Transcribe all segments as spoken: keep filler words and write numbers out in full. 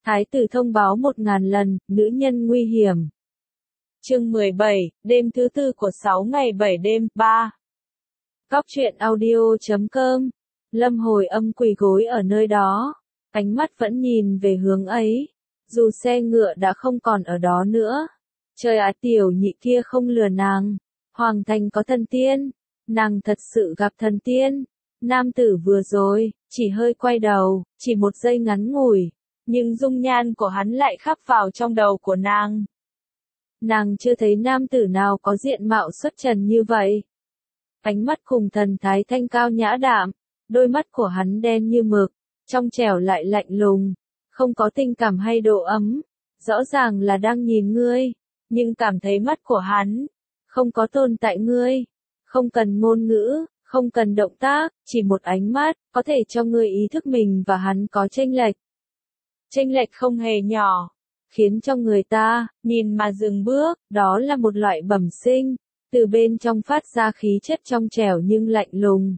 Thái tử thông báo một ngàn lần, nữ nhân nguy hiểm. Chương mười bảy, đêm thứ tư của sáu ngày bảy đêm, ba. Góc truyện audio chấm com. Lâm Hồi Âm quỳ gối ở nơi đó, ánh mắt vẫn nhìn về hướng ấy, dù xe ngựa đã không còn ở đó nữa. Trời ạ, tiểu nhị kia không lừa nàng, Hoàng thành có thần tiên, nàng thật sự gặp thần tiên. Nam tử vừa rồi, chỉ hơi quay đầu, chỉ một giây ngắn ngủi, nhưng dung nhan của hắn lại khắc vào trong đầu của nàng. Nàng chưa thấy nam tử nào có diện mạo xuất trần như vậy. Ánh mắt cùng thần thái thanh cao nhã đạm, đôi mắt của hắn đen như mực, trong trẻo lại lạnh lùng, không có tình cảm hay độ ấm, rõ ràng là đang nhìn ngươi, nhưng cảm thấy mắt của hắn không có tồn tại ngươi, không cần ngôn ngữ, không cần động tác, chỉ một ánh mắt có thể cho ngươi ý thức mình và hắn có chênh lệch. Chênh lệch không hề nhỏ, khiến cho người ta nhìn mà dừng bước, đó là một loại bẩm sinh, từ bên trong phát ra khí chất trong trẻo nhưng lạnh lùng.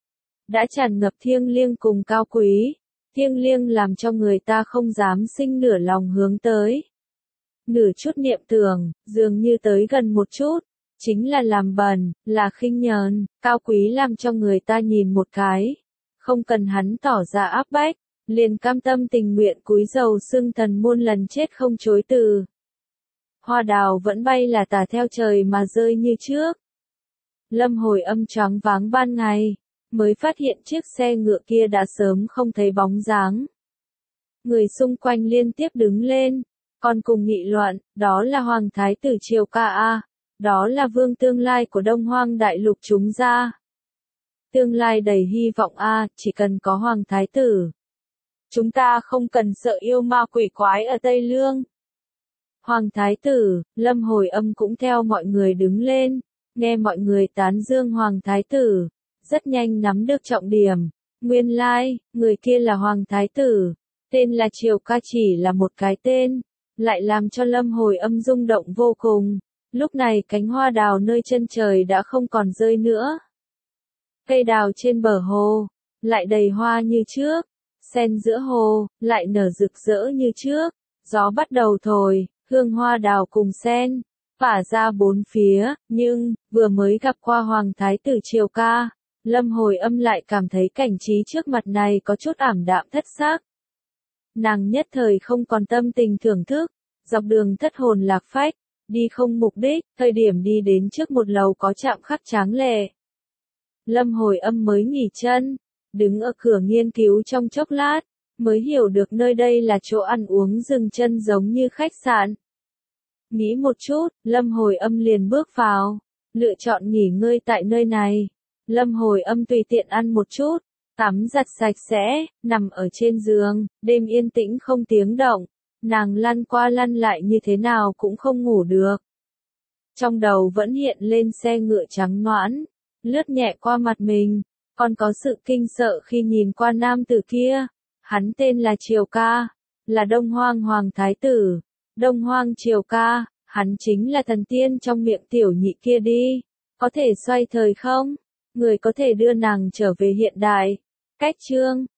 Đã tràn ngập thiêng liêng cùng cao quý, thiêng liêng làm cho người ta không dám sinh nửa lòng hướng tới. Nửa chút niệm tưởng, dường như tới gần một chút, chính là làm bẩn, là khinh nhờn, cao quý làm cho người ta nhìn một cái, không cần hắn tỏ ra áp bách, liền cam tâm tình nguyện cúi đầu xưng thần muôn lần chết không chối từ. Hoa đào vẫn bay là tả theo trời mà rơi như trước. Lâm Hồi Âm choáng váng ban ngày, mới phát hiện chiếc xe ngựa kia đã sớm không thấy bóng dáng. Người xung quanh liên tiếp đứng lên, còn cùng nghị luận, đó là Hoàng Thái tử Triều Ca A, đó là vương tương lai của Đông Hoang Đại Lục chúng ra. Tương lai đầy hy vọng A, chỉ cần có Hoàng Thái tử. Chúng ta không cần sợ yêu ma quỷ quái ở Tây Lương. Hoàng Thái tử, Lâm Hồi Âm cũng theo mọi người đứng lên, nghe mọi người tán dương Hoàng Thái tử, rất nhanh nắm được trọng điểm. Nguyên lai, người kia là Hoàng Thái tử, tên là Triều Ca chỉ là một cái tên, lại làm cho Lâm Hồi Âm rung động vô cùng. Lúc này cánh hoa đào nơi chân trời đã không còn rơi nữa. Cây đào trên bờ hồ, lại đầy hoa như trước. Sen giữa hồ, lại nở rực rỡ như trước, gió bắt đầu thổi, hương hoa đào cùng sen, phả ra bốn phía, nhưng, vừa mới gặp qua Hoàng Thái tử Triều Ca, Lâm Hồi Âm lại cảm thấy cảnh trí trước mặt này có chút ảm đạm thất sắc. Nàng nhất thời không còn tâm tình thưởng thức, dọc đường thất hồn lạc phách, đi không mục đích, thời điểm đi đến trước một lầu có chạm khắc tráng lệ. Lâm Hồi Âm mới nghỉ chân, đứng ở cửa nghiên cứu trong chốc lát, mới hiểu được nơi đây là chỗ ăn uống dừng chân giống như khách sạn. Nghĩ một chút, Lâm Hồi Âm liền bước vào, lựa chọn nghỉ ngơi tại nơi này. Lâm Hồi Âm tùy tiện ăn một chút, tắm giặt sạch sẽ, nằm ở trên giường, đêm yên tĩnh không tiếng động, nàng lăn qua lăn lại như thế nào cũng không ngủ được. Trong đầu vẫn hiện lên xe ngựa trắng nõn, lướt nhẹ qua mặt mình. Còn có sự kinh sợ khi nhìn qua nam tử kia, hắn tên là Triều Ca, là Đông Hoang Hoàng Thái tử, Đông Hoang Triều Ca, hắn chính là thần tiên trong miệng tiểu nhị kia đi, có thể xoay thời không? Người có thể đưa nàng trở về hiện đại. Cách chương,